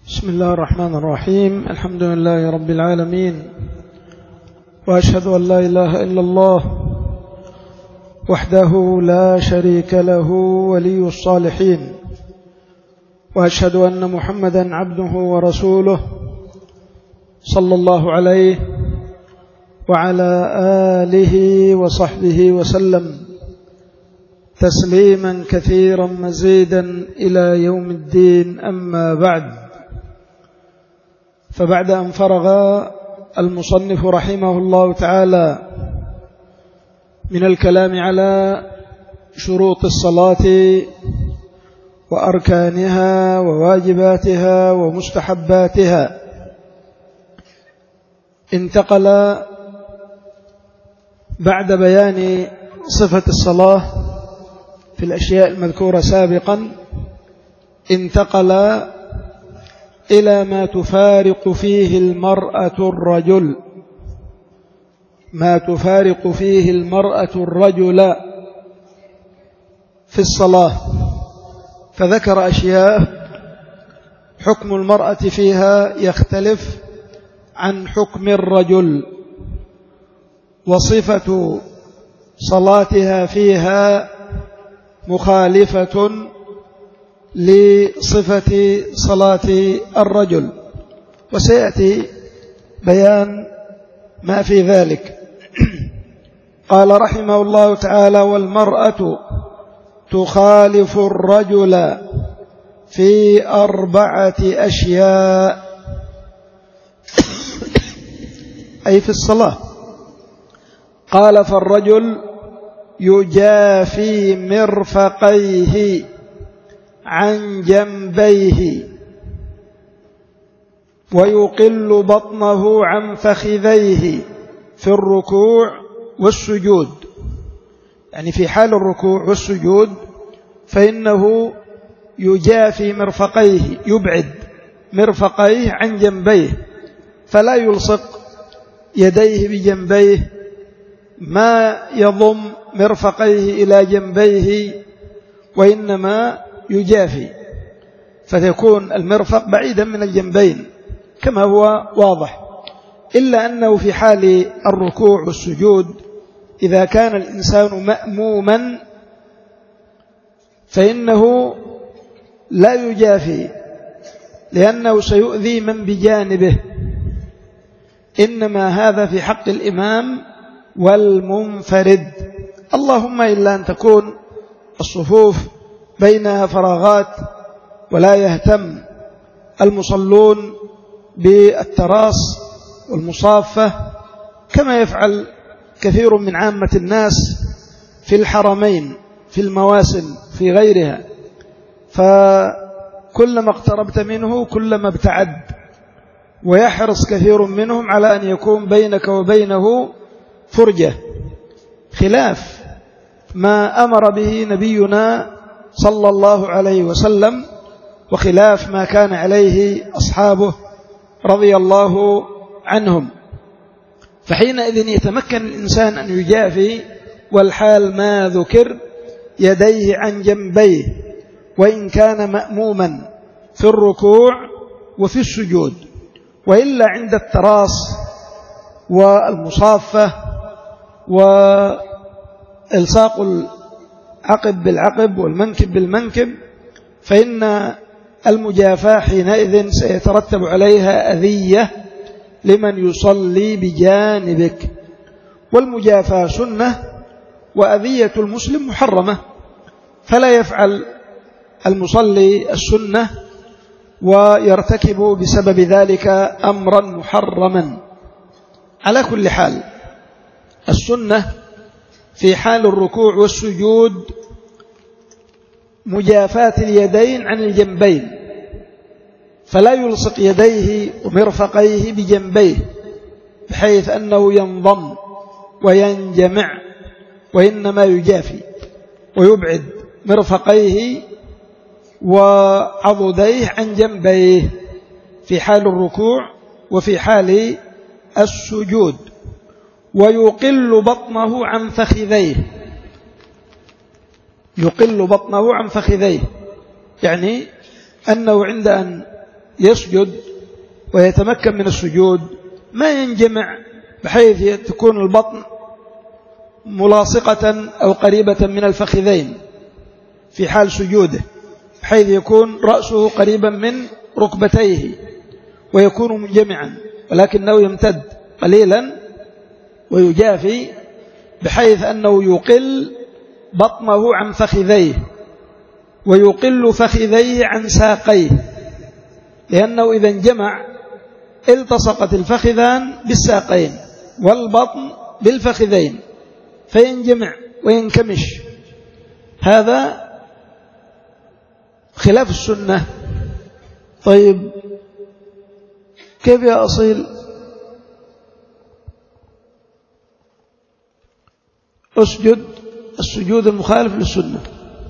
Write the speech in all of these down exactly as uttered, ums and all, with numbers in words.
بسم الله الرحمن الرحيم. الحمد لله رب العالمين، وأشهد أن لا إله إلا الله وحده لا شريك له ولي الصالحين، وأشهد أن محمدا عبده ورسوله صلى الله عليه وعلى آله وصحبه وسلم تسليما كثيرا مزيدا إلى يوم الدين. أما بعد، فبعد أن فرغ المصنف رحمه الله تعالى من الكلام على شروط الصلاة وأركانها وواجباتها ومستحباتها، انتقل بعد بيان صفة الصلاة في الأشياء المذكورة سابقا، انتقل إلى ما تفارق فيه المرأة الرجل ما تفارق فيه المرأة الرجل في الصلاة، فذكر أشياء حكم المرأة فيها يختلف عن حكم الرجل، وصفة صلاتها فيها مخالفة لصفة صلاة الرجل، وسيأتي بيان ما في ذلك. قال رحمه الله تعالى: والمرأة تخالف الرجل في أربعة أشياء أي في الصلاة. قال: فالرجل يجافي مرفقيه عن جنبيه، ويقل بطنه عن فخذيه في الركوع والسجود، يعني في حال الركوع والسجود فإنه يجافي مرفقيه، يبعد مرفقيه عن جنبيه، فلا يلصق يديه بجنبيه، ما يضم مرفقيه إلى جنبيه، وإنما يجافي، فتكون المرفق بعيدا من الجنبين كما هو واضح، إلا أنه في حال الركوع والسجود إذا كان الإنسان مأموما فإنه لا يجافي، لأنه سيؤذي من بجانبه، إنما هذا في حق الإمام والمنفرد، اللهم إلا أن تكون الصفوف بينها فراغات ولا يهتم المصلون بالتراص والمصافة كما يفعل كثير من عامة الناس في الحرمين، في المواسم، في غيرها، فكلما اقتربت منه كلما ابتعد، ويحرص كثير منهم على أن يكون بينك وبينه فرجة، خلاف ما أمر به نبينا صلى الله عليه وسلم، وخلاف ما كان عليه أصحابه رضي الله عنهم. فحينئذ يتمكن الإنسان أن يجافي والحال ما ذكر يديه عن جنبيه، وإن كان مأموما في الركوع وفي السجود، وإلا عند التراص والمصافة وإلصاق العقب بالعقب والمنكب بالمنكب فإن المجافاة حينئذ سيترتب عليها أذية لمن يصلي بجانبك، والمجافاة سنة وأذية المسلم محرمة، فلا يفعل المصلي السنة ويرتكب بسبب ذلك أمرا محرما. على كل حال، السنة في حال الركوع والسجود مجافاة اليدين عن الجنبين، فلا يلصق يديه ومرفقيه بجنبيه بحيث أنه ينضم وينجمع، وإنما يجافي ويبعد مرفقيه وعضديه عن جنبيه في حال الركوع وفي حال السجود، ويقل بطنه عن فخذيه، يقل بطنه عن فخذيه، يعني أنه عند أن يسجد ويتمكن من السجود ما ينجمع بحيث تكون البطن ملاصقة أو قريبة من الفخذين في حال سجوده، بحيث يكون رأسه قريبا من ركبتيه ويكون منجمعا، ولكنه يمتد قليلا ويجافي بحيث أنه يقل بطنه عن فخذيه ويقل فخذيه عن ساقيه، لأنه إذا انجمع التصقت الفخذان بالساقين والبطن بالفخذين فينجمع وينكمش. هذا خلاف السنة. طيب كيف يا أصيل؟ أسجد السجود المخالف للسنة.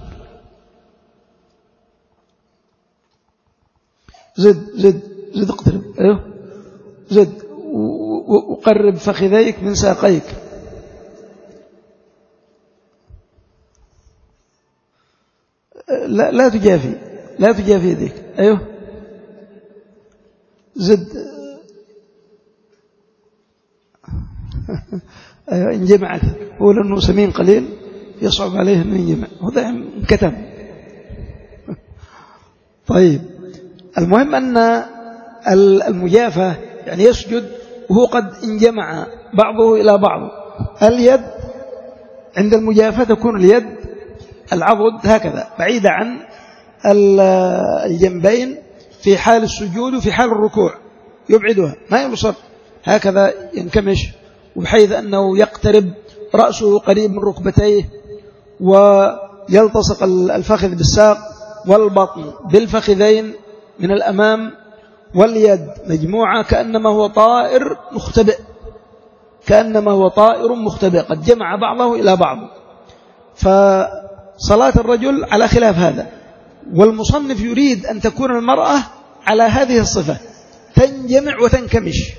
زد زد زد اقترب، أيوه زد وقرب فخذيك من ساقيك. لا لا تجافي، لا تجافي يديك. أيوه زد. أيوه انجمعت، هو لأنه سمين قليل يصعب عليه أن ينجمع، هذا انكتم. طيب المهم أن المجافة يعني يسجد وهو قد انجمع بعضه إلى بعض. اليد عند المجافة تكون اليد العضد هكذا بعيدة عن الجنبين في حال السجود وفي حال الركوع، يبعدها ما يبصر، هكذا ينكمش، وبحيث أنه يقترب رأسه قريب من ركبتيه ويلتصق الفخذ بالساق والبطن بالفخذين من الأمام، واليد مجموعة كأنما هو طائر مختبئ، كأنما هو طائر مختبئ قد جمع بعضه إلى بعض. فصلاة الرجل على خلاف هذا، والمصنف يريد أن تكون المرأة على هذه الصفة، تنجمع وتنكمش،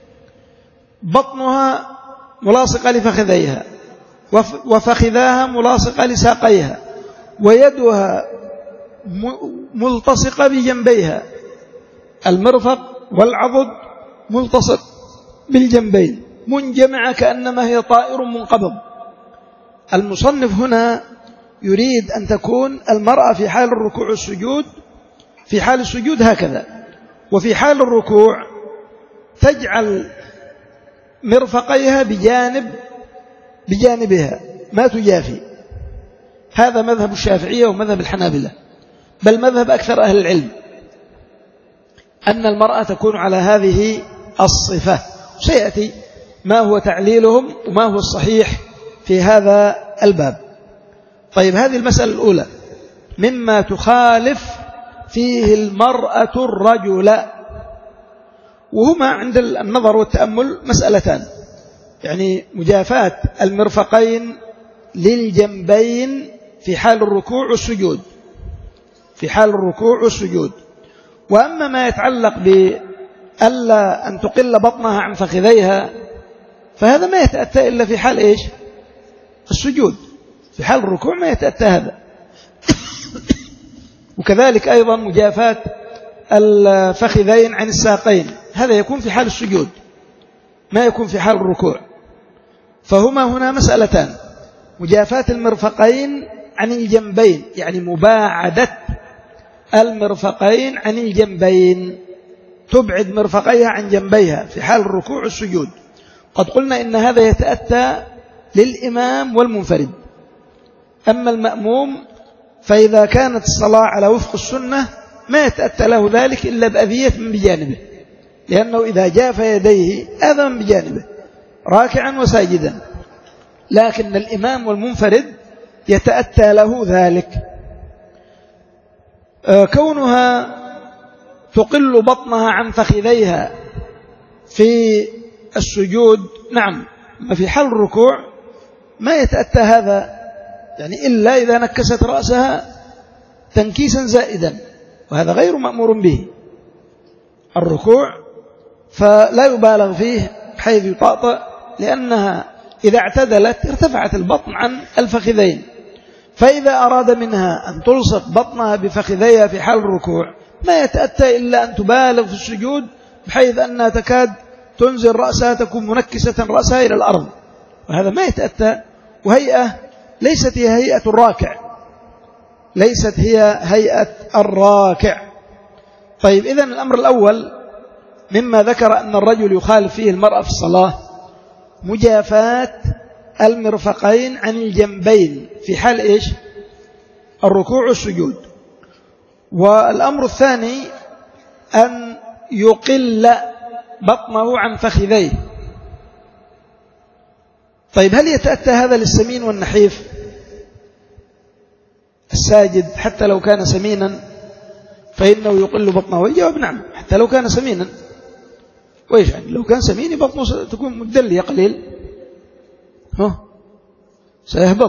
بطنها ملاصقة لفخذيها وفخذاها ملاصقة لساقيها ويدها ملتصقة بجنبيها، المرفق والعضد ملتصق بالجنبين، منجمعة كأنما هي طائر منقبض. المصنف هنا يريد أن تكون المرأة في حال الركوع والسجود، في حال السجود هكذا، وفي حال الركوع تجعل مرفقيها بجانب بجانبها ما تجافي. هذا مذهب الشافعية ومذهب الحنابلة، بل مذهب أكثر أهل العلم، أن المرأة تكون على هذه الصفة. سيأتي ما هو تعليلهم وما هو الصحيح في هذا الباب. طيب هذه المسألة الأولى مما تخالف فيه المرأة الرجل، وهما عند النظر والتأمل مسألتان، يعني مجافاة المرفقين للجنبين في حال الركوع والسجود، في حال الركوع والسجود. وأما ما يتعلق بألا أن تقل بطنها عن فخذيها فهذا ما يتأتى إلا في حال إيش؟ السجود. في حال الركوع ما يتأتى هذا. وكذلك أيضا مجافاة الفخذين عن الساقين، هذا يكون في حال السجود ما يكون في حال الركوع. فهما هنا مسألتان، مجافاة المرفقين عن الجنبين، يعني مباعدة المرفقين عن الجنبين، تبعد مرفقيها عن جنبيها في حال الركوع والسجود. قد قلنا إن هذا يتأتى للإمام والمنفرد. أما المأموم فإذا كانت الصلاة على وفق السنة ما يتأتى له ذلك إلا بأذية من بجانبه، لأنه إذا جاف يديه أذى من بجانبه راكعا وساجدا، لكن الإمام والمنفرد يتأتى له ذلك. كونها تقل بطنها عن فخذيها في السجود نعم، ما في حال الركوع ما يتأتى هذا، يعني إلا إذا نكست رأسها تنكيسا زائدا، وهذا غير مأمور به. الركوع فلا يبالغ فيه بحيث يطأطأ، لأنها إذا اعتدلت ارتفعت البطن عن الفخذين، فإذا أراد منها أن تلصق بطنها بفخذيها في حال الركوع ما يتأتى إلا أن تبالغ في السجود بحيث أنها تكاد تنزل رأسها، تكون منكسة رأسها إلى الأرض، وهذا ما يتأتى، وهيئة ليست هي هيئة الراكع، ليست هي هيئة الراكع. طيب إذن الأمر الأول مما ذكر أن الرجل يخالف فيه المرأة في الصلاة مجافاة المرفقين عن الجنبين في حال إيش؟ الركوع والسجود. والأمر الثاني أن يقل بطنه عن فخذيه. طيب هل يتأتى هذا للسمين والنحيف الساجد حتى لو كان سمينا فإنه يقل بطنه؟ الجواب نعم، حتى لو كان سمينا. وإيش يعني لو كان سمين بطنه تكون مدلية قليل، ها سيهبط،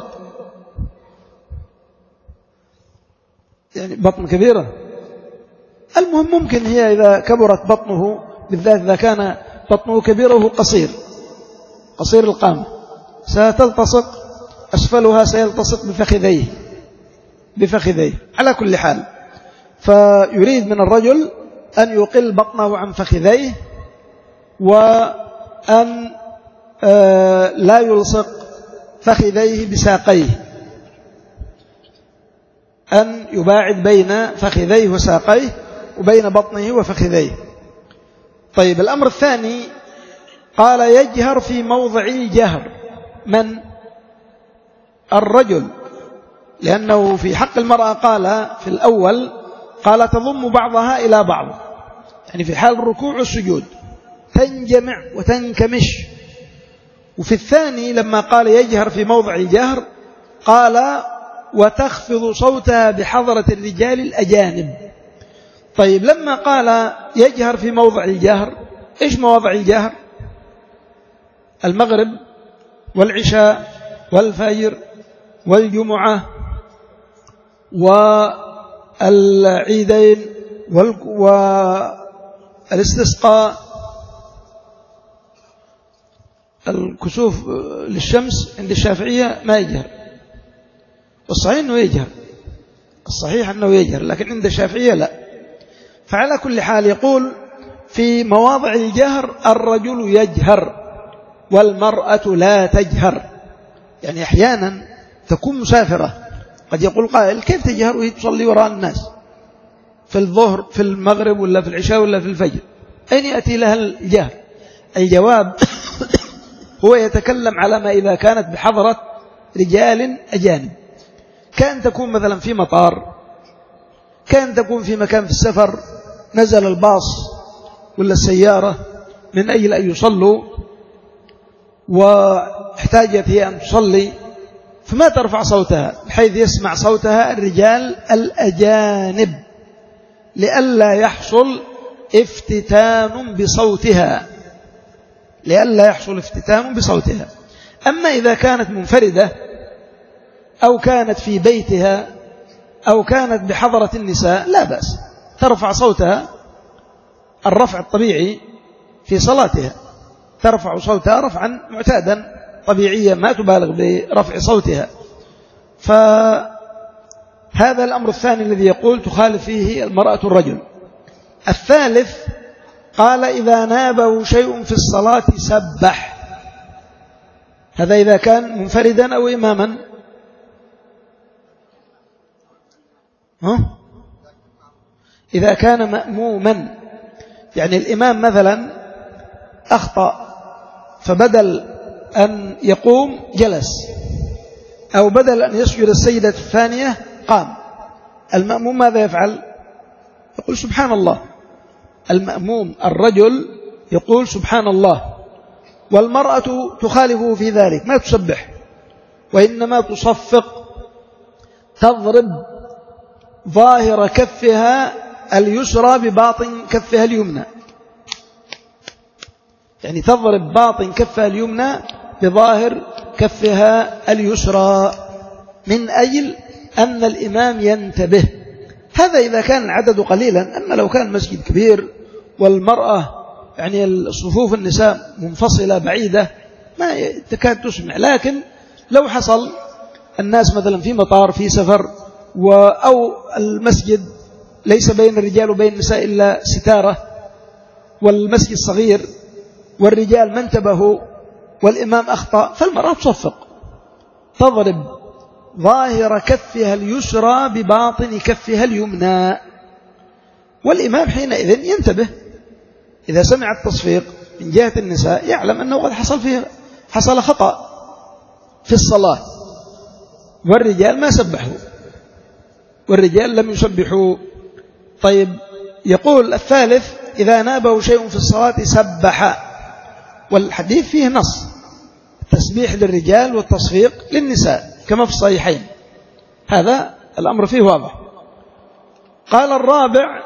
يعني بطن كبيرة. المهم ممكن هي إذا كبرت بطنه، بالذات إذا كان بطنه كبير وهو قصير قصير القامة، ستلتصق أسفلها سيلتصق بفخذيه بفخذيه على كل حال. فيريد من الرجل أن يقل بطنه عن فخذيه، وأن لا يلصق فخذيه بساقيه، أن يباعد بين فخذيه وساقيه وبين بطنه وفخذيه. طيب الأمر الثاني قال يجهر في موضع الجهر. من؟ الرجل، لأنه في حق المرأة قال في الأول قال تضم بعضها إلى بعض، يعني في حال الركوع والسجود تنجمع وتنكمش. وفي الثاني لما قال يجهر في موضع الجهر قال وتخفض صوتها بحضرة الرجال الأجانب. طيب لما قال يجهر في موضع الجهر، إيش مواضع الجهر؟ المغرب والعشاء والفجر والجمعة والعيدين والاستسقاء، الكسوف للشمس عند الشافعية ما يجهر، والصحيح أنه يجهر، الصحيح أنه يجهر، لكن عند الشافعية لا. فعلى كل حال يقول في مواضع الجهر الرجل يجهر والمرأة لا تجهر. يعني أحيانا تكون مسافرة، قد يقول قائل كيف تجهر وهي تصلي وراء الناس في الظهر في المغرب ولا في العشاء ولا في الفجر، أين يأتي لها الجهر؟ الجواب هو يتكلم على ما إذا كانت بحضرة رجال أجانب، كان تكون مثلا في مطار، كان تكون في مكان في السفر، نزل الباص ولا السيارة من أجل أن يصلوا واحتاجت هي أن تصلي، فما ترفع صوتها بحيث يسمع صوتها الرجال الأجانب لئلا يحصل افتتان بصوتها لئلا يحصل افتتان بصوتها. أما إذا كانت منفردة أو كانت في بيتها أو كانت بحضرة النساء لا بأس، ترفع صوتها الرفع الطبيعي في صلاتها، ترفع صوتها رفعا معتادا طبيعيا ما تبالغ برفع صوتها. فهذا الأمر الثاني الذي يقول تخالف فيه المرأة الرجل. الثالث قال إذا نابه شيء في الصلاة سبح. هذا إذا كان منفردا أو إماما. ها؟ إذا كان مأموما، يعني الإمام مثلا أخطأ فبدل أن يقوم جلس، أو بدل أن يسجد السجدة الثانية قام، المأموم ماذا يفعل؟ يقول سبحان الله. المأموم الرجل يقول سبحان الله، والمرأة تخالفه في ذلك، ما تسبح وإنما تصفق، تضرب ظاهر كفها اليسرى بباطن كفها اليمنى، يعني تضرب باطن كفها اليمنى بظاهر كفها اليسرى من أجل أن الإمام ينتبه. هذا إذا كان العدد قليلا. أما لو كان مسجد كبير والمرأة يعني الصفوف النساء منفصلة بعيدة ما تكاد تسمع، لكن لو حصل الناس مثلا في مطار في سفر أو المسجد ليس بين الرجال وبين النساء إلا ستارة، والمسجد صغير والرجال ما انتبهوا والإمام أخطأ، فالمرأة تصفق، تضرب ظاهر كفها اليسرى بباطن كفها اليمنى، والإمام حينئذ ينتبه إذا سمع التصفيق من جهة النساء يعلم أنه قد حصل فيه حصل خطأ في الصلاة، والرجال ما سبحوا، والرجال لم يسبحوا. طيب، يقول الثالث إذا نابه شيء في الصلاة سبح، والحديث فيه نص التسبيح للرجال والتصفيق للنساء كما في الصحيحين، هذا الأمر فيه واضح. قال الرابع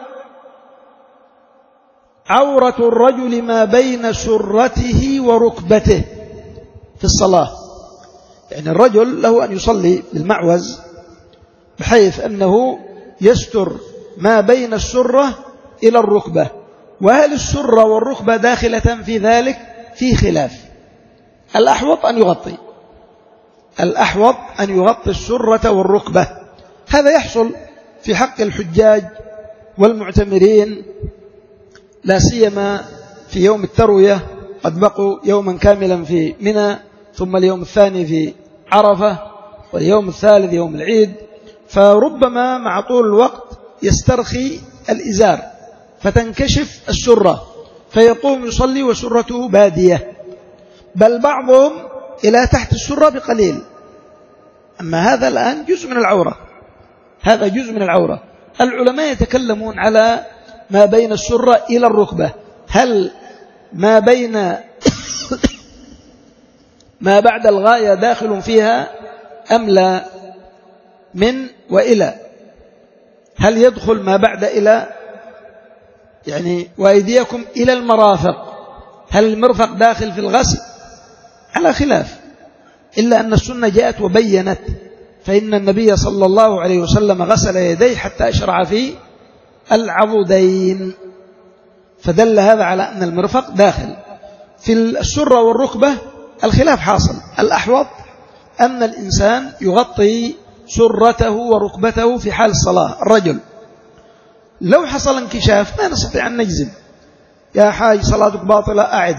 عورة الرجل ما بين سرته وركبته في الصلاة، يعني الرجل له أن يصلي بالمعوز بحيث أنه يستر ما بين السرة إلى الركبة، وهل السرة والركبة داخلة في ذلك؟ في خلاف. الأحوط أن يغطي الأحوط أن يغطي السرة والركبة، هذا يحصل في حق الحجاج والمعتمرين، لا سيما في يوم التروية، قد بقوا يوما كاملا في منى، ثم اليوم الثاني في عرفة، واليوم الثالث يوم العيد، فربما مع طول الوقت يسترخي الإزار فتنكشف السرة فيقوم يصلي وسرته بادية، بل بعضهم إلى تحت السرة بقليل. أما هذا الآن جزء من العورة، هذا جزء من العورة. العلماء يتكلمون على ما بين السرة إلى الركبة، هل ما بين ما بعد الغاية داخل فيها أم لا؟ من وإلى، هل يدخل ما بعد إلى؟ يعني وأيديكم إلى المرافق، هل المرفق داخل في الغسل؟ على خلاف، إلا أن السنة جاءت وبينت، فإن النبي صلى الله عليه وسلم غسل يديه حتى أشرع في العضدين، فدل هذا على أن المرفق داخل. في السرة والركبة الخلاف حاصل، الأحوط أن الإنسان يغطي سرته وركبته في حال الصلاة. الرجل لو حصل انكشاف ما نستطيع أن نجزم، يا حاج صلاتك باطلة أعد،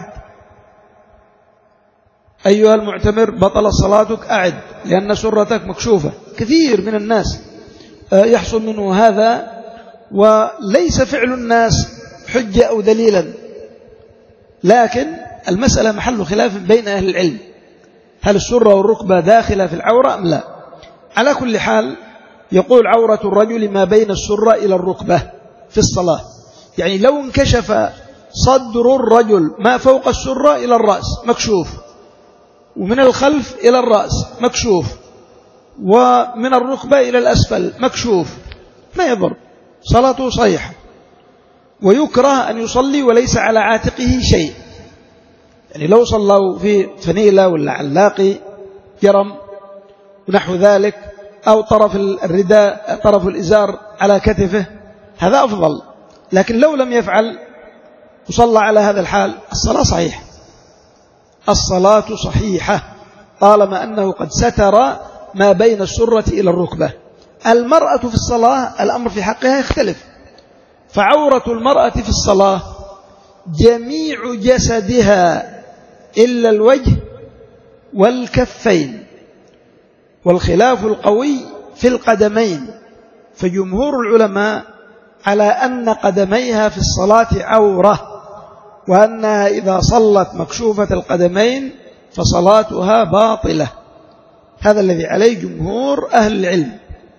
أيها المعتمر بطل صلاتك أعد لأن سرتك مكشوفة. كثير من الناس يحصل منه هذا، وليس فعل الناس حجة أو دليلا، لكن المسألة محل خلاف بين أهل العلم، هل السرة والركبة داخلة في العورة أم لا؟ على كل حال يقول عورة الرجل ما بين السرة إلى الركبة في الصلاة، يعني لو انكشف صدر الرجل ما فوق السرة إلى الرأس مكشوف، ومن الخلف إلى الرأس مكشوف، ومن الركبة إلى الأسفل مكشوف، ما يضر، صلاته صحيحة. ويكره أن يصلي وليس على عاتقه شيء، يعني لو صلوا في فنيلة ولا علاقي جرم ونحو ذلك، أو طرف الرداء طرف الإزار على كتفه، هذا أفضل. لكن لو لم يفعل وصلى على هذا الحال الصلاة صحيحة، الصلاة صحيحة طالما أنه قد ستر ما بين السرة إلى الركبة. المرأة في الصلاة الأمر في حقها يختلف، فعورة المرأة في الصلاة جميع جسدها إلا الوجه والكفين، والخلاف القوي في القدمين، فجمهور العلماء على أن قدميها في الصلاة عورة، وأنها إذا صلت مكشوفة القدمين فصلاتها باطلة، هذا الذي عليه جمهور أهل العلم.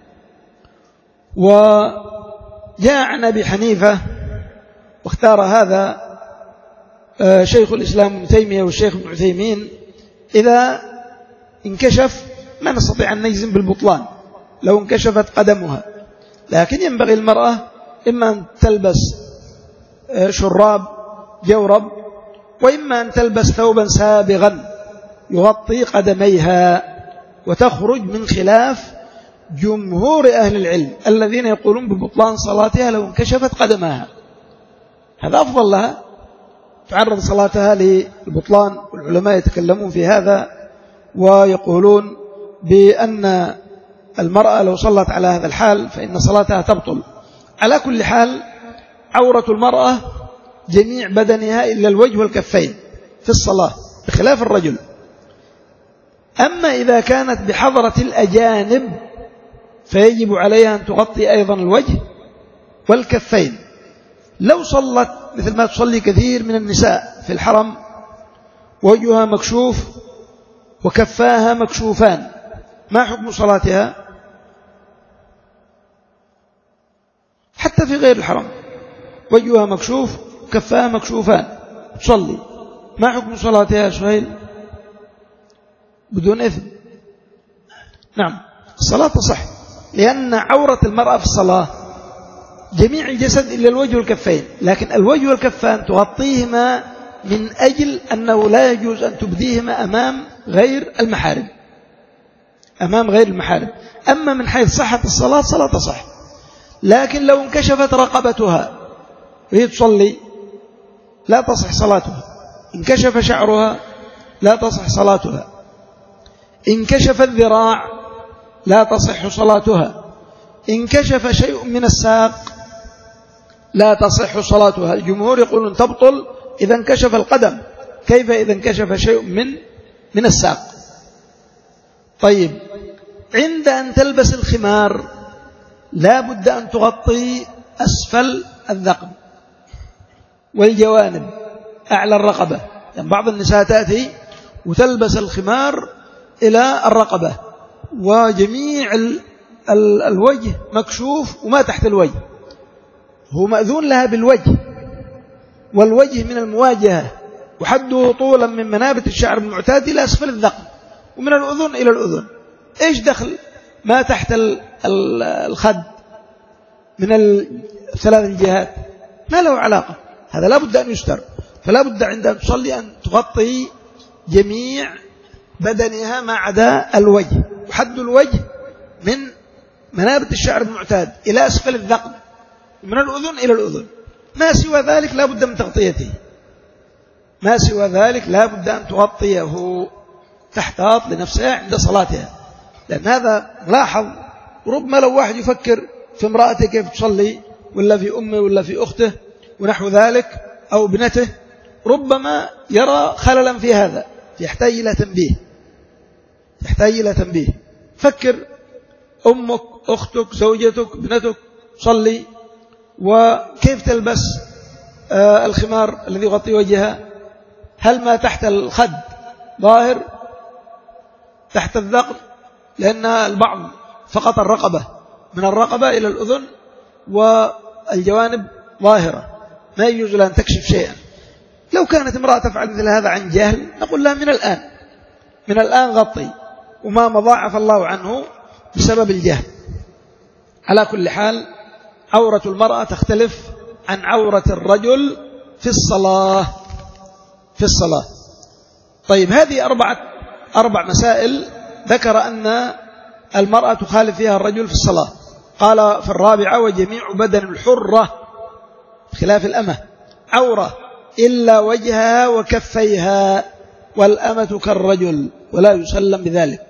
وجاء عن أبي حنيفة واختار هذا شيخ الإسلام ابن تيمية والشيخ ابن عثيمين، إذا انكشف ما نستطيع أن نجزم بالبطلان لو انكشفت قدمها، لكن ينبغي المرأة إما أن تلبس شراب جورب، وإما أن تلبس ثوبا سابغا يغطي قدميها، وتخرج من خلاف جمهور أهل العلم الذين يقولون ببطلان صلاتها لو انكشفت قدمها، هذا أفضل لها، تعرض صلاتها للبطلان. والعلماء يتكلمون في هذا ويقولون بأن المرأة لو صلت على هذا الحال فإن صلاتها تبطل. على كل حال عورة المرأة جميع بدنها إلا الوجه والكفين في الصلاة بخلاف الرجل. أما إذا كانت بحضرة الأجانب فيجب عليها أن تغطي أيضا الوجه والكفين. لو صلت مثل ما تصلي كثير من النساء في الحرم وجهها مكشوف وكفاها مكشوفان، ما حكم صلاتها؟ حتى في غير الحرم وجهها مكشوف وكفاها مكشوفان تصلي، ما حكم صلاتها يا سهيل؟ بدون إثم. نعم الصلاة تصح، لأن عورة المرأة في الصلاة جميع الجسد إلا الوجه والكفين، لكن الوجه والكفان تغطيهما من أجل أنه لا يجوز أن تبديهما أمام غير المحارم، أمام غير المحارم. أما من حيث صحة الصلاة صلاة تصح، لكن لو انكشفت رقبتها وهي تصلي لا تصح صلاتها، انكشف شعرها لا تصح صلاتها، انكشف الذراع لا تصح صلاتها، انكشف شيء من الساق لا تصح صلاتها. الجمهور يقولون تبطل إذا انكشف القدم، كيف إذا انكشف شيء من من الساق؟ طيب عند أن تلبس الخمار لا بد أن تغطي أسفل الذقن والجوانب أعلى الرقبة، يعني بعض النساء تأتي وتلبس الخمار إلى الرقبة وجميع ال ال الوجه مكشوف وما تحت الوجه، هو مأذون لها بالوجه، والوجه من المواجهة وحده طولا من منابت الشعر المعتاد إلى أسفل الذقن ومن الأذن إلى الأذن. إيش دخل ما تحت الخد من الثلاث الجهات؟ ما له علاقة، هذا لا بد أن يستر. فلا بد عند أن تصلي أن تغطي جميع بدنها ما عدا الوجه، وحد الوجه من منابت الشعر المعتاد إلى أسفل الذقن من الأذن إلى الأذن، ما سوى ذلك لا بد من تغطيته، ما سوى ذلك لا بد أن تغطيه، تحتاط لنفسها عند صلاتها. لأن هذا ملاحظ، ربما لو واحد يفكر في امرأته كيف تصلي ولا في أمه ولا في أخته ونحو ذلك أو ابنته، ربما يرى خللا في هذا، يحتاج إلى تنبيه، يحتاج إلى تنبيه. فكر أمك أختك زوجتك ابنتك صلي، وكيف تلبس آه الخمار الذي يغطي وجهها؟ هل ما تحت الخد ظاهر تحت الذقن؟ لأن البعض فقط الرقبة من الرقبة إلى الأذن والجوانب ظاهرة، ما يجوز لها أن تكشف شيئا. لو كانت امرأة تفعل مثل هذا عن جهل نقول لها من الآن من الآن غطي، وما مضاعف الله عنه بسبب الجهل. على كل حال عورة المرأة تختلف عن عورة الرجل في الصلاة في الصلاة. طيب هذه أربعة أربع مسائل ذكر أن المرأة تخالف فيها الرجل في الصلاة. قال في الرابعة وجميع بدن الحرة خلاف الأمة عورة إلا وجهها وكفيها، والأمة كالرجل ولا يسلم بذلك.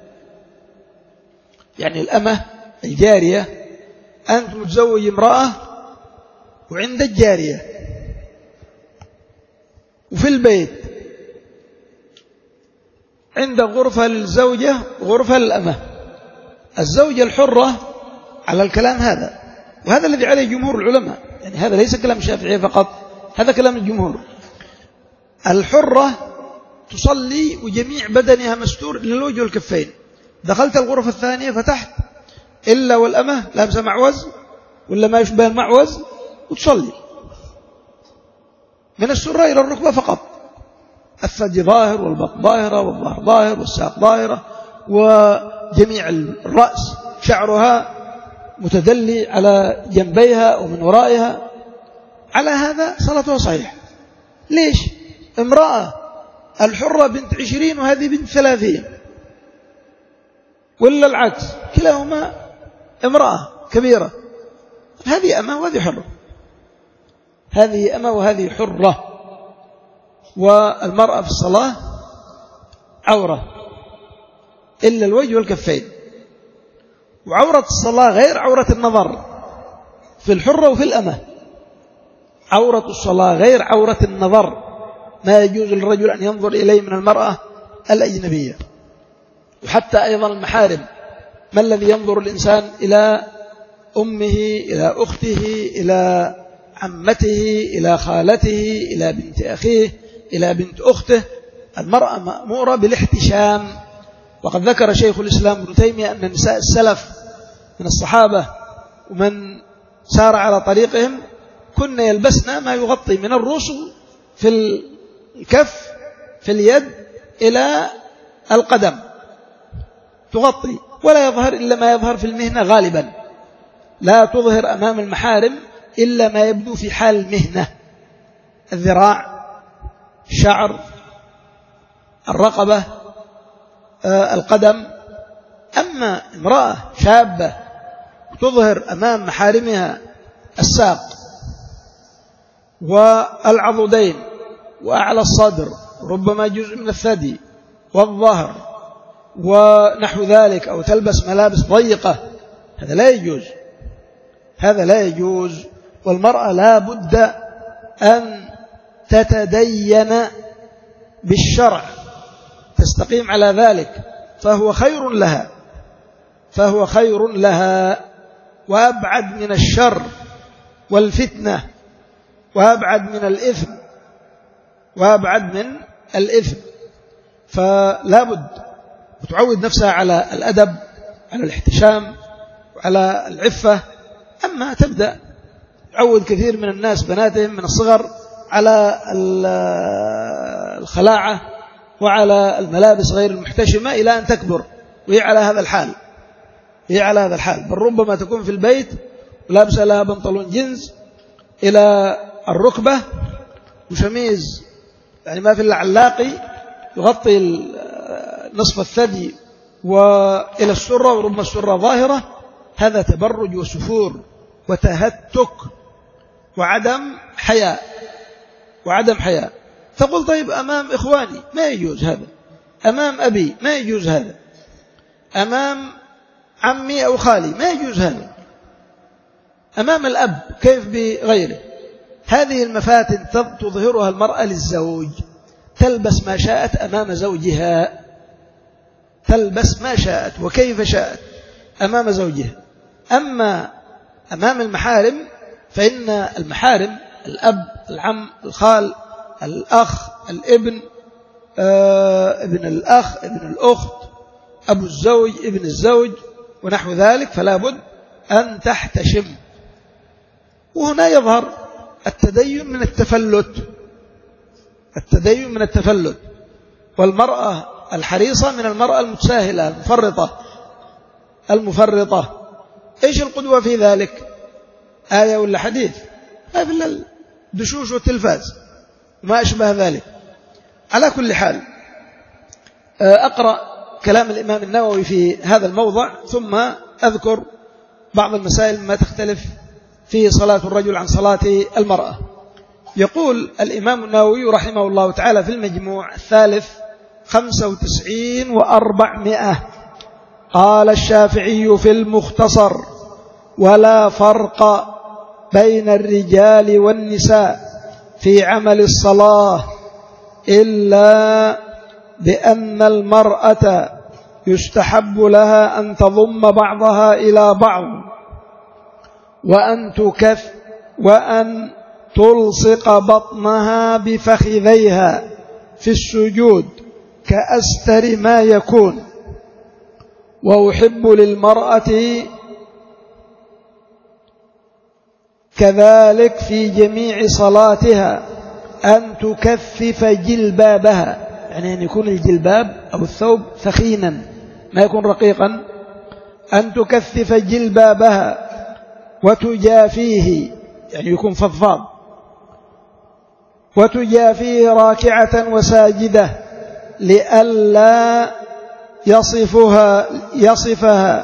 يعني الأمة الجارية، أنت متزوج امرأة وعندك جارية وفي البيت عندك غرفة للزوجة وغرفة للأمة. الزوجة الحرة على الكلام هذا، وهذا الذي عليه جمهور العلماء، يعني هذا ليس كلام الشافعية فقط، هذا كلام الجمهور. الحرة تصلي وجميع بدنها مستور للوجه والكفين، دخلت الغرفة الثانية فتحت إلا والأمة لابسة معوز ولا ما يشبه المعوز وتصلي من السرة إلى الركبة فقط، الثدي ظاهر والبطن ظاهرة والظهر ظاهر والساق ظاهرة وجميع الرأس شعرها متدلي على جنبيها ومن ورائها. على هذا صلاتها صحيح. ليش؟ امرأة الحرة بنت عشرين وهذه بنت ثلاثين، ولا العكس، كلاهما امرأة كبيرة، هذه أمة وهذه حرة، هذه أمة وهذه حرة. والمرأة في الصلاة عورة إلا الوجه والكفين، وعورة الصلاة غير عورة النظر، في الحرة وفي الأمة. عورة الصلاة غير عورة النظر، ما يجوز للرجل أن ينظر إليه من المرأة الأجنبية. وحتى أيضا المحارم، ما الذي ينظر الإنسان إلى أمه، إلى أخته، إلى عمته، إلى خالته، إلى بنت أخيه، إلى بنت أخته؟ المرأة مأمورة بالاحتشام. وقد ذكر شيخ الإسلام ابن تيمية أن نساء السلف من الصحابة ومن سار على طريقهم كن يلبسن ما يغطي من الرؤوس في الكف في اليد إلى القدم، تغطي ولا يظهر إلا ما يظهر في المهنة غالبا، لا تظهر أمام المحارم إلا ما يبدو في حال المهنة: الذراع، الشعر، الرقبة، آه القدم. أما امرأة شابة تظهر أمام محارمها الساق والعضدين وأعلى الصدر، ربما جزء من الثدي والظهر ونحو ذلك، أو تلبس ملابس ضيقة، هذا لا يجوز، هذا لا يجوز. والمرأة لا بد أن تتدين بالشرع، تستقيم على ذلك، فهو خير لها، فهو خير لها وأبعد من الشر والفتنة، وأبعد من الإثم، وأبعد من الإثم. فلا بد وتعود نفسها على الأدب، على الاحتشام، وعلى العفة. أما تبدأ تعود كثير من الناس بناتهم من الصغر على الخلاعة وعلى الملابس غير المحتشمة إلى أن تكبر وهي على هذا الحال، هي على هذا الحال. بل ربما تكون في البيت ولابسة لها بنطلون جينز إلى الركبة وشميز يعني ما في العلاقي يغطي نصف الثدي وإلى السرة، وربما السرة ظاهرة. هذا تبرج وسفور وتهتك وعدم حياء، وعدم حياء. تقول طيب أمام إخواني ما يجوز هذا، أمام أبي ما يجوز هذا، أمام عمي أو خالي ما يجوز هذا، أمام الأب كيف بغيره؟ هذه المفاتن تظهرها المرأة للزوج، تلبس ما شاءت أمام زوجها، تلبس ما شاءت وكيف شاءت أمام زوجها. أما أمام المحارم فإن المحارم الأب، العم، الخال، الأخ، الابن، آه، ابن الأخ، ابن الأخت، أبو الزوج، ابن الزوج ونحو ذلك، فلا بد أن تحتشم. وهنا يظهر التدين من التفلت، التدين من التفلت. والمرأة الحريصة من المرأة المتساهلة المفرطة المفرطة. إيش القدوة في ذلك؟ آية ولا حديث؟ ما في الدشوش والتلفاز وما أشبه ذلك. على كل حال أقرأ كلام الإمام النووي في هذا الموضع، ثم أذكر بعض المسائل ما تختلف في صلاة الرجل عن صلاة المرأة. يقول الإمام النووي رحمه الله تعالى في المجموع الثالث خمسة وتسعين وأربعمائة: قال الشافعي في المختصر: ولا فرق بين الرجال والنساء في عمل الصلاة إلا بأن المرأة يستحب لها أن تضم بعضها إلى بعض، وأن تكف وأن تلصق بطنها بفخذيها في السجود كأستر ما يكون. وأحب للمرأة كذلك في جميع صلاتها أن تكثف جلبابها، يعني أن يكون الجلباب أو الثوب ثخينا ما يكون رقيقا، أن تكثف جلبابها وتجافيه، يعني يكون فضفاض، وتجافيه راكعة وساجدة لئلا يصفها يصفها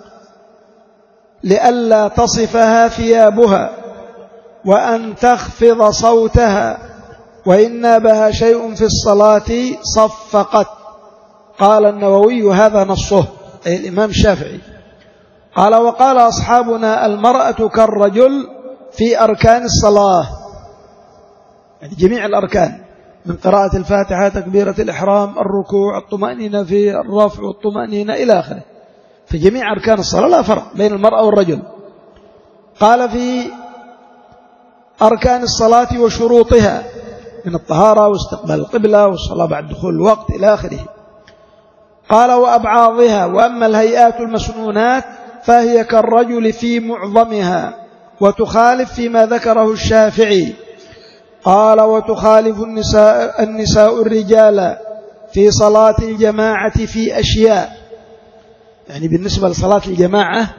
لئلا تصفها ثيابها، وأن تخفض صوتها، وإن نابها شيء في الصلاة صفقت. قال النووي: هذا نصه، أي الإمام الشافعي. قال وقال أصحابنا المرأة كالرجل في أركان الصلاة، يعني جميع الأركان من قراءة الفاتحة، تكبيرة الإحرام، الركوع، الطمأنينة في الرفع والطمأنينة إلى آخره، في جميع أركان الصلاة لا فرق بين المرأة والرجل. قال في أركان الصلاة وشروطها من الطهارة واستقبال القبلة والصلاة بعد دخول الوقت إلى آخره. قال وأبعاضها، وأما الهيئات المسنونات فهي كالرجل في معظمها وتخالف فيما ذكره الشافعي. قال وتخالف النساء, النساء الرجال في صلاة الجماعة في أشياء، يعني بالنسبة لصلاة الجماعة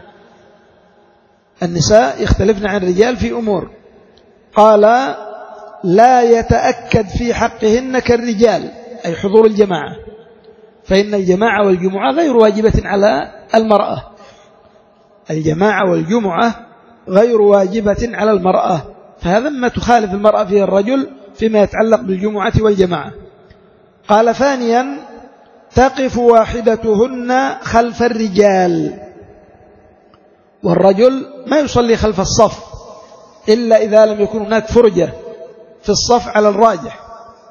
النساء يختلفن عن الرجال في أمور. قال لا يتأكد في حقهن كالرجال، أي حضور الجماعة، فإن الجماعة والجمعة غير واجبة على المرأة، الجماعة والجمعة غير واجبة على المرأة، فهذا ما تخالف المرأة فيه الرجل فيما يتعلق بالجمعة والجماعة. قال ثانيا تقف واحدتهن خلف الرجال، والرجل ما يصلي خلف الصف إلا إذا لم يكن هناك فرجة في الصف على الراجح،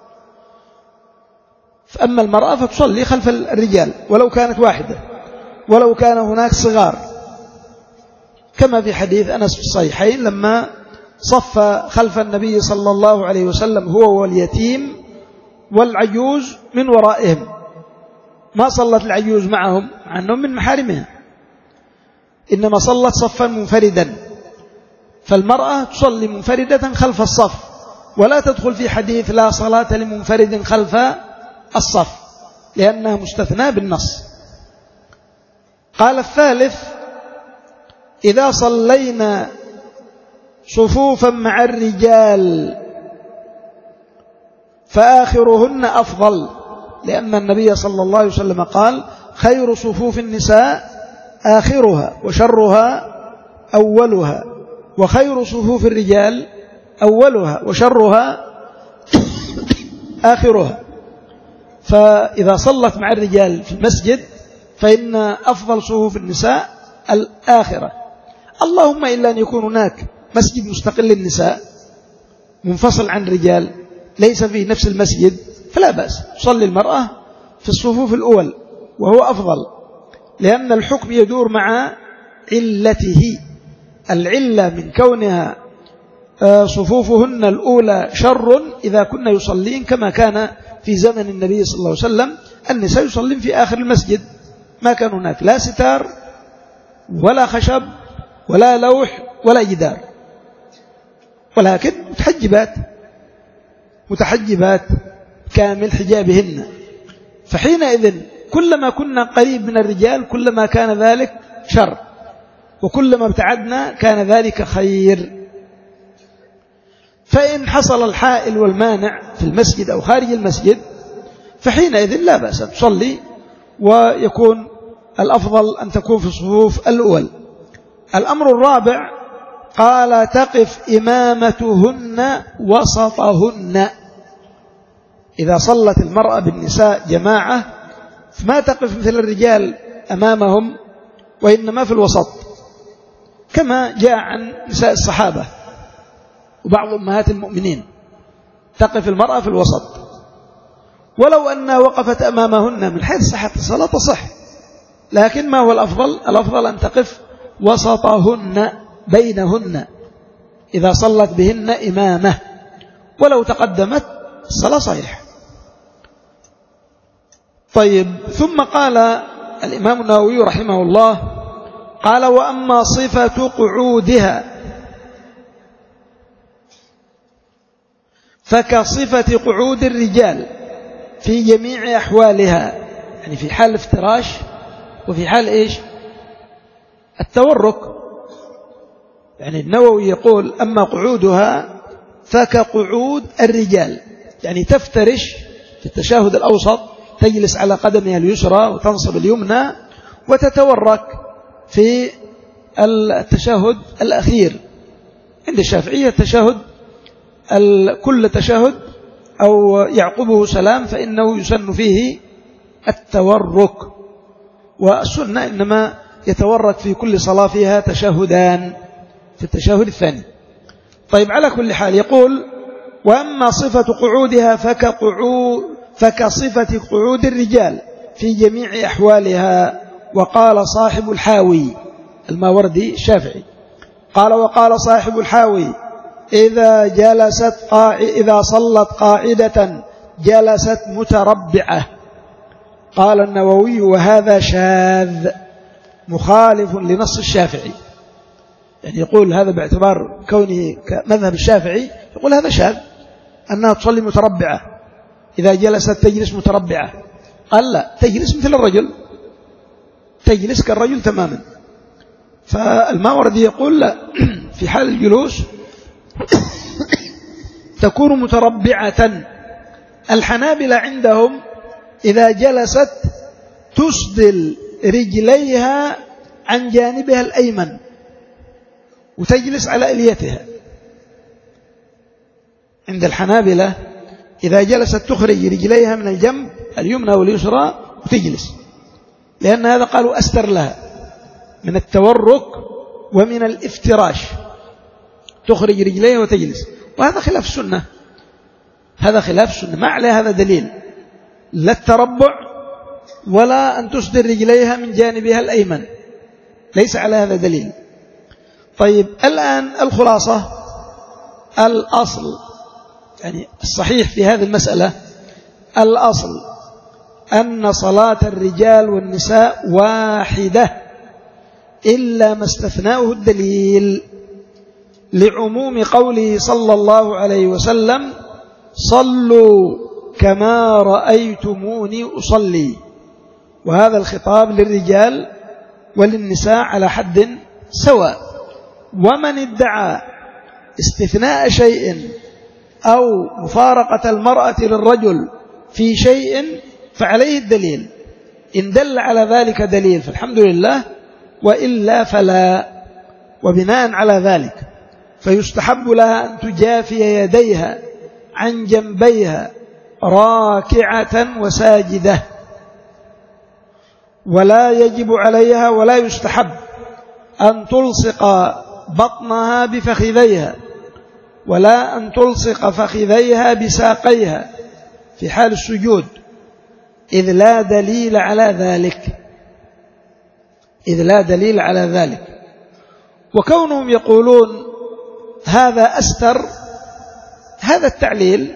فأما المرأة فتصلي خلف الرجال ولو كانت واحدة، ولو كان هناك صغار، كما في حديث أنس في الصحيحين لما صف خلف النبي صلى الله عليه وسلم هو واليتيم والعجوز من ورائهم، ما صلت العجوز معهم عنهم من محارمها، إنما صلت صفا منفردا. فالمرأة تصلي منفردة خلف الصف، ولا تدخل في حديث لا صلاة لمنفرد خلف الصف، لأنها مستثنى بالنص. قال الثالث إذا صلينا صفوفا مع الرجال فآخرهن أفضل، لأن النبي صلى الله عليه وسلم قال خير صفوف النساء آخرها وشرها أولها، وخير صفوف الرجال أولها وشرها آخرها. فإذا صلت مع الرجال في المسجد فإن أفضل صفوف النساء الآخرة، اللهم إلا أن يكون هناك مسجد مستقل للنساء منفصل عن الرجال ليس في نفس المسجد فلا بأس، تصلي المرأة في الصفوف الأول وهو أفضل، لأن الحكم يدور مع علته، العلة من كونها صفوفهن الأولى شر إذا كنا يصلين كما كان في زمن النبي صلى الله عليه وسلم، النساء يصلين في آخر المسجد، ما كان هناك لا ستار ولا خشب ولا لوح ولا جدار، ولكن متحجبات متحجبات كامل حجابهن، فحينئذ كلما كنا قريب من الرجال كلما كان ذلك شر، وكلما ابتعدنا كان ذلك خير. فإن حصل الحائل والمانع في المسجد أو خارج المسجد فحينئذ لا بأس أن تصلي، ويكون الأفضل أن تكون في الصفوف الأول. الأمر الرابع قال تقف إمامتهن وسطهن، إذا صلت المرأة بالنساء جماعة فما تقف مثل الرجال أمامهم وإنما في الوسط، كما جاء عن نساء الصحابة وبعض أمهات المؤمنين تقف المرأة في الوسط، ولو أنها وقفت أمامهن من حيث صحة الصلاة تصح، لكن ما هو الأفضل؟ الأفضل أن تقف وسطهن بينهن إذا صلت بهن إمامة، ولو تقدمت الصلاة صحيح. طيب، ثم قال الإمام النووي رحمه الله قال وأما صفة قعودها فكصفة قعود الرجال في جميع أحوالها، يعني في حال الافتراش وفي حال إيش التورك. يعني النووي يقول أما قعودها فكقعود الرجال، يعني تفترش في التشهد الأوسط، تجلس على قدمها اليسرى وتنصب اليمنى وتتورك في التشهد الأخير. عند الشافعية التشهد كل تشهد أو يعقبه سلام فإنه يسن فيه التورك، والسنة إنما يتورك في كل صلاة فيها تشهدان في التشهد الثاني. طيب على كل حال يقول: وأما صفة قعودها فكقعود فكصفة قعود الرجال في جميع أحوالها. وقال صاحب الحاوي الماوردي الشافعي قال: وقال صاحب الحاوي: إذا جلست قاع إذا صلت قاعدة جلست متربعة. قال النووي: وهذا شاذ مخالف لنص الشافعي. يعني يقول هذا باعتبار كونه كمذهب الشافعي، يقول هذا شاذ أنها تصلي متربعة، إذا جلست تجلس متربعة. قال لا، تجلس مثل الرجل، تجلس كالرجل تماما. فالماوردي يقول لا، في حال الجلوس تكون متربعة. الحنابلة عندهم إذا جلست تسدل رجليها عن جانبها الأيمن وتجلس على إليتها. عند الحنابلة إذا جلست تخرج رجليها من الجنب اليمنى واليسرى وتجلس، لأن هذا قالوا أستر لها من التورك ومن الافتراش، تخرج رجليها وتجلس. وهذا خلاف السنة، هذا خلاف السنة، ما عليه هذا دليل، لا التربع ولا أن تسدل رجليها من جانبها الأيمن، ليس على هذا دليل. طيب الآن الخلاصة، الأصل يعني الصحيح في هذه المسألة، الأصل أن صلاة الرجال والنساء واحدة إلا ما استثناه الدليل، لعموم قوله صلى الله عليه وسلم: صلوا كما رأيتموني أصلي. وهذا الخطاب للرجال وللنساء على حد سواء. ومن ادعى استثناء شيء أو مفارقة المرأة للرجل في شيء فعليه الدليل، إن دل على ذلك دليل فالحمد لله، وإلا فلا. وبناء على ذلك فيستحب لها أن تجافي يديها عن جنبيها راكعة وساجدة، ولا يجب عليها ولا يستحب أن تلصق بطنها بفخذيها، ولا أن تلصق فخذيها بساقيها في حال السجود، إذ لا دليل على ذلك إذ لا دليل على ذلك. وكونهم يقولون هذا أستر، هذا التعليل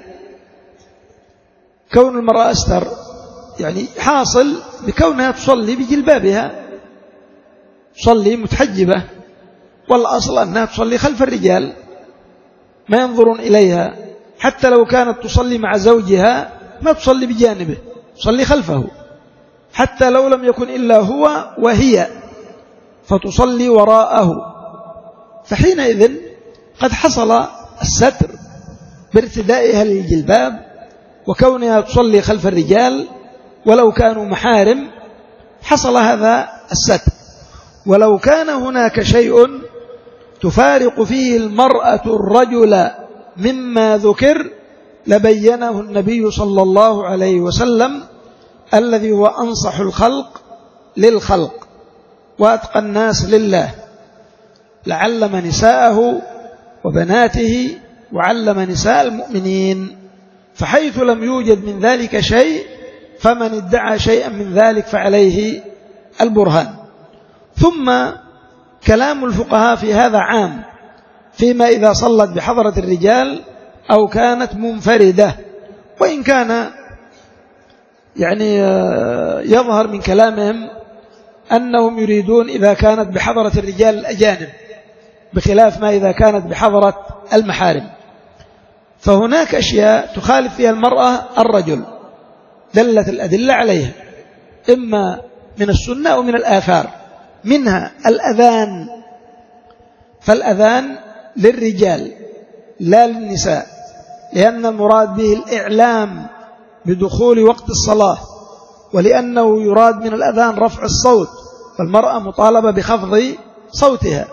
كون المرأة أستر يعني حاصل بكونها تصلي بجلبابها، تصلي متحجبة، والأصل أنها تصلي خلف الرجال ما ينظرون إليها، حتى لو كانت تصلي مع زوجها ما تصلي بجانبه، تصلي خلفه، حتى لو لم يكن إلا هو وهي فتصلي وراءه. فحينئذ قد حصل الستر بارتدائها للجلباب وكونها تصلي خلف الرجال، ولو كانوا محارم حصل هذا الستر. ولو كان هناك شيء تفارق فيه المرأة الرجل مما ذكر لبينه النبي صلى الله عليه وسلم، الذي هو أنصح الخلق للخلق وأتقى الناس لله، لعلم نساءه وبناته وعلم نساء المؤمنين. فحيث لم يوجد من ذلك شيء فمن ادعى شيئا من ذلك فعليه البرهان. ثم كلام الفقهاء في هذا عام فيما إذا صلت بحضرة الرجال أو كانت منفردة، وإن كان يعني يظهر من كلامهم أنهم يريدون إذا كانت بحضرة الرجال الأجانب، بخلاف ما إذا كانت بحضرة المحارم. فهناك أشياء تخالف فيها المرأة الرجل دلت الأدلة عليها، إما من السنة أو من الآثار، منها الأذان. فالأذان للرجال لا للنساء، لأن المراد به الإعلام بدخول وقت الصلاة، ولأنه يراد من الأذان رفع الصوت، فالمرأة مطالبة بخفض صوتها،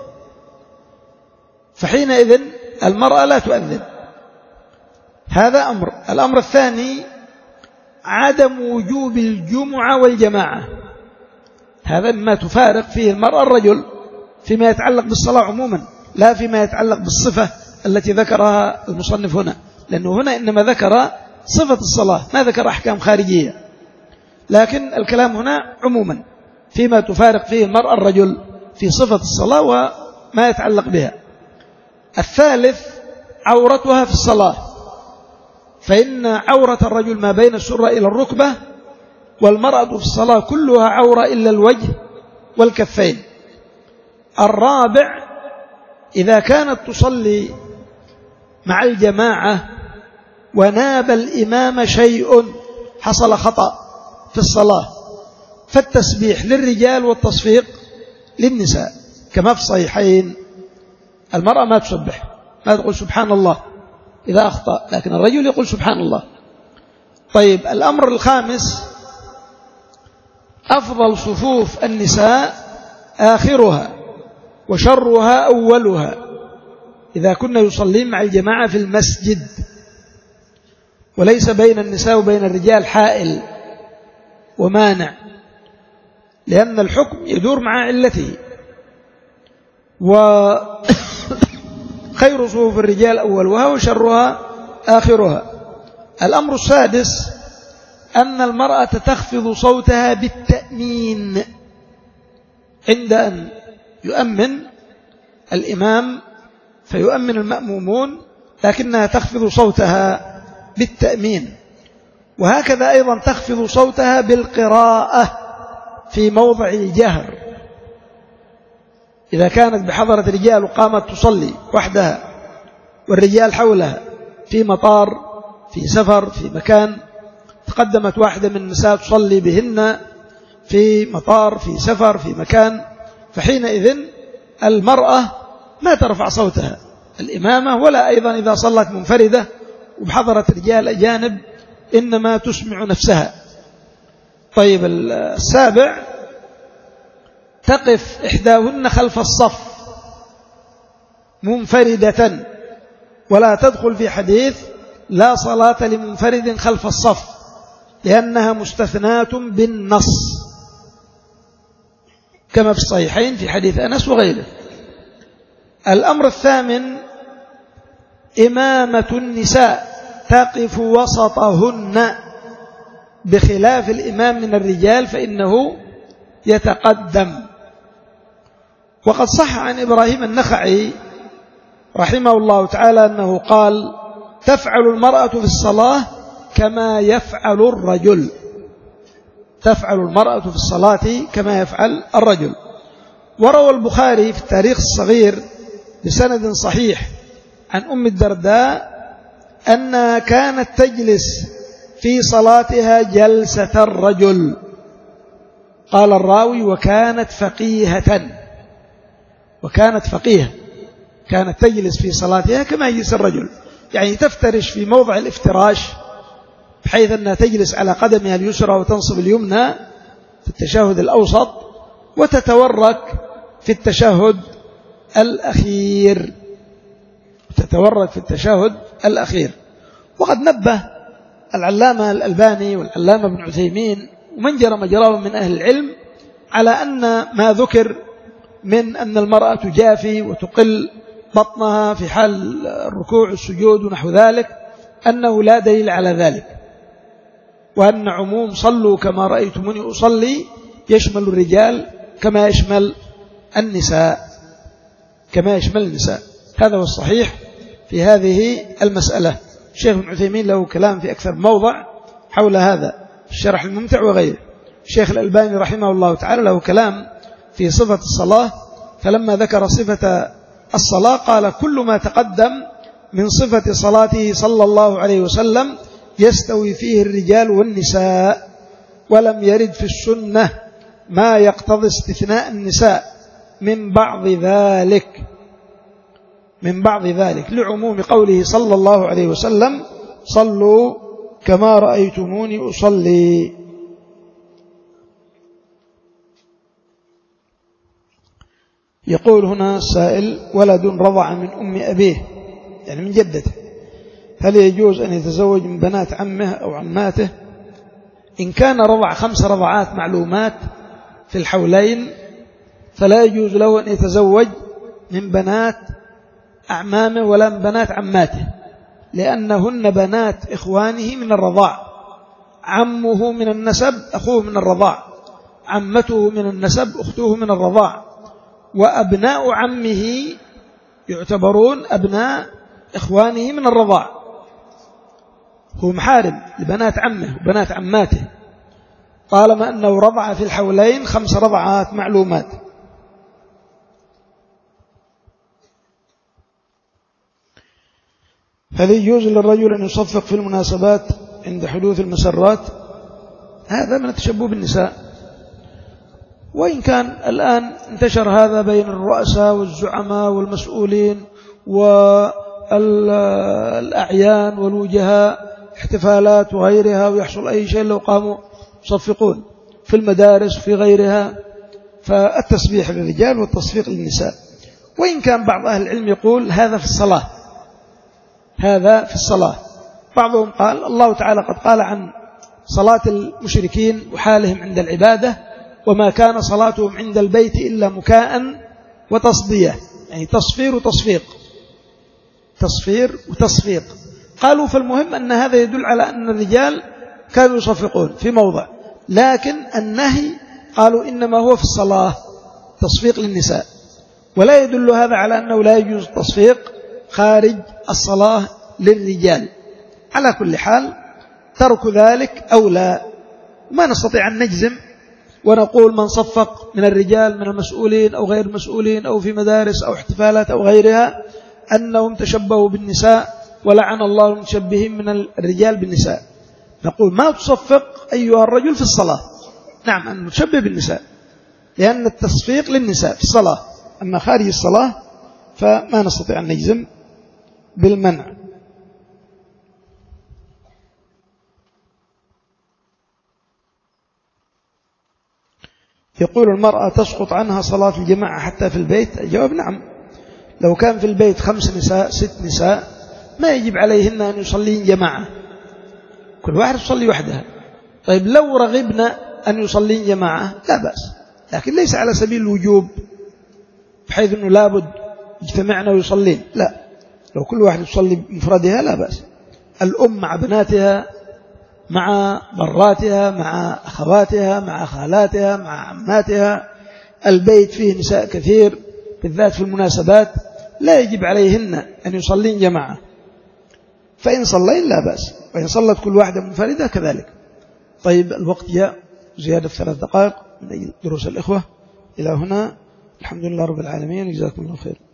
فحينئذ المرأة لا تؤذن. هذا أمر. الأمر الثاني عدم وجوب الجمعة والجماعة، هذا مما تفارق فيه المرأة الرجل فيما يتعلق بالصلاة عموما، لا فيما يتعلق بالصفة التي ذكرها المصنف هنا، لأنه هنا إنما ذكر صفة الصلاة ما ذكر أحكام خارجية، لكن الكلام هنا عموما فيما تفارق فيه المرأة الرجل في صفة الصلاة وما يتعلق بها. الثالث عورتها في الصلاة، فإن عورة الرجل ما بين السرة إلى الركبة، والمرأة في الصلاة كلها عورة إلا الوجه والكفين. الرابع إذا كانت تصلي مع الجماعة وناب الإمام شيء، حصل خطأ في الصلاة، فالتسبيح للرجال والتصفيق للنساء، كما في الصحيحين المرأة ما تسبح، ما تقول سبحان الله إذا أخطأ، لكن الرجل يقول سبحان الله. طيب الأمر الخامس أفضل صفوف النساء آخرها وشرها أولها، إذا كنا يصلين مع الجماعة في المسجد وليس بين النساء وبين الرجال حائل ومانع، لأن الحكم يدور مع علته، وخير صفوف الرجال أولها وشرها آخرها. الأمر السادس أن المرأة تخفض صوتها بالتأمين عند أن يؤمن الإمام فيؤمن المأمومون، لكنها تخفض صوتها بالتأمين. وهكذا أيضا تخفض صوتها بالقراءة في موضع الجهر، إذا كانت بحضرة رجال وقامت تصلي وحدها والرجال حولها في مطار في سفر في مكان، تقدمت واحدة من النساء تصلي بهن في مطار في سفر في مكان، فحينئذ المرأة ما ترفع صوتها الإمامة، ولا أيضا إذا صلت منفردة وبحضرة رجال أجانب إنما تسمع نفسها. طيب السابع تقف إحداهن خلف الصف منفردة، ولا تدخل في حديث لا صلاة لمنفرد خلف الصف، لأنها مستثناة بالنص كما في الصحيحين في حديث أنس وغيره. الأمر الثامن إمامة النساء، تقف وسطهن بخلاف الإمام من الرجال فإنه يتقدم. وقد صح عن إبراهيم النخعي رحمه الله تعالى أنه قال تفعل المرأة في الصلاة كما يفعل الرجل، تفعل المرأة في الصلاة كما يفعل الرجل. وروى البخاري في التاريخ الصغير بسند صحيح عن أم الدرداء أنها كانت تجلس في صلاتها جلسة الرجل، قال الراوي وكانت فقيهة، وكانت فقيهة، كانت تجلس في صلاتها كما يجلس الرجل، يعني تفترش في موضع الافتراش بحيث أنها تجلس على قدمها اليسرى وتنصب اليمنى في التشهد الأوسط، وتتورك في التشهد الأخير، تتورك في التشهد الأخير. وقد نبه العلامة الألباني والعلامة ابن عثيمين ومن جرى مجراهم من أهل العلم على أن ما ذكر من أن المرأة تجافي وتقل بطنها في حال الركوع والسجود ونحو ذلك أنه لا دليل على ذلك، وأن عموم صلوا كما رأيتموني أصلي يشمل الرجال كما يشمل النساء، كما يشمل النساء. هذا هو الصحيح في هذه المسألة. الشيخ ابن عثيمين له كلام في أكثر موضع حول هذا، الشرح الممتع وغيره. الشيخ الألباني رحمه الله تعالى له كلام في صفة الصلاة، فلما ذكر صفة الصلاة قال كل ما تقدم من صفة صلاته صلى الله عليه وسلم يستوي فيه الرجال والنساء، ولم يرد في السنة ما يقتضي استثناء النساء من بعض ذلك من بعض ذلك لعموم قوله صلى الله عليه وسلم صلوا كما رأيتموني أصلي. يقول هنا السائل ولد رضع من أم أبيه يعني من جدته، هل يجوز أن يتزوج من بنات عمه أو عماته؟ إن كان رضع خمس رضعات معلومات في الحولين فلا يجوز له أن يتزوج من بنات أعمامه ولا من بنات عماته، لأنهن بنات إخوانه من الرضاع. عمه من النسب أخوه من الرضاع، عمته من النسب أخته من الرضاع، وأبناء عمه يعتبرون أبناء إخوانه من الرضاع. هو محارم لبنات عمه وبنات عماته طالما أنه رضع في الحولين خمس رضعات معلومات. هل يجوز للرجل أن يصفق في المناسبات عند حدوث المسرات؟ هذا من التشبه بالنساء، وإن كان الآن انتشر هذا بين الرؤساء والزعماء والمسؤولين والأعيان والوجهاء، احتفالات وغيرها، ويحصل أي شيء لو قاموا يصفقون في المدارس في غيرها. فالتسبيح للرجال والتصفيق للنساء. وإن كان بعض أهل العلم يقول هذا في الصلاة، هذا في الصلاة. بعضهم قال الله تعالى قد قال عن صلاة المشركين وحالهم عند العبادة: وما كان صلاتهم عند البيت إلا مكاء وتصدية، يعني تصفير وتصفيق، تصفير وتصفيق. قالوا فالمهم أن هذا يدل على أن الرجال كانوا يصفقون في موضع، لكن النهي قالوا إنما هو في الصلاة تصفيق للنساء، ولا يدل هذا على أنه لا يجوز التصفيق خارج الصلاة للرجال. على كل حال ترك ذلك أولى. ما نستطيع أن نجزم ونقول من صفق من الرجال من المسؤولين أو غير المسؤولين أو في مدارس أو احتفالات أو غيرها أنهم تشبهوا بالنساء ولعن الله المتشبهين من الرجال بالنساء. نقول ما تصفق أيها الرجل في الصلاة، نعم أن نتشبه بالنساء لأن التصفيق للنساء في الصلاة، أما خارج الصلاة فما نستطيع أن نجزم بالمنع. يقول المرأة تسقط عنها صلاة الجماعة حتى في البيت؟ الجواب نعم. لو كان في البيت خمس نساء ست نساء ما يجب عليهن أن يصلين جماعة، كل واحد يصلي وحدها. طيب لو رغبنا أن يصلين جماعة لا بأس، لكن ليس على سبيل الوجوب بحيث أنه لابد يجتمعنا ويصلين، لا، لو كل واحد يصلي بمفردها لا بأس. الأم مع بناتها مع براتها مع أخواتها مع خالاتها مع عماتها، البيت فيه نساء كثير بالذات في المناسبات، لا يجب عليهن أن يصلين جماعة، فإن صلين لا بأس، وإن صلت كل واحدة منفردة كذلك. طيب الوقت جاء، زيادة ثلاث دقائق من دروس الإخوة. إلى هنا، الحمد لله رب العالمين، جزاكم الله خير.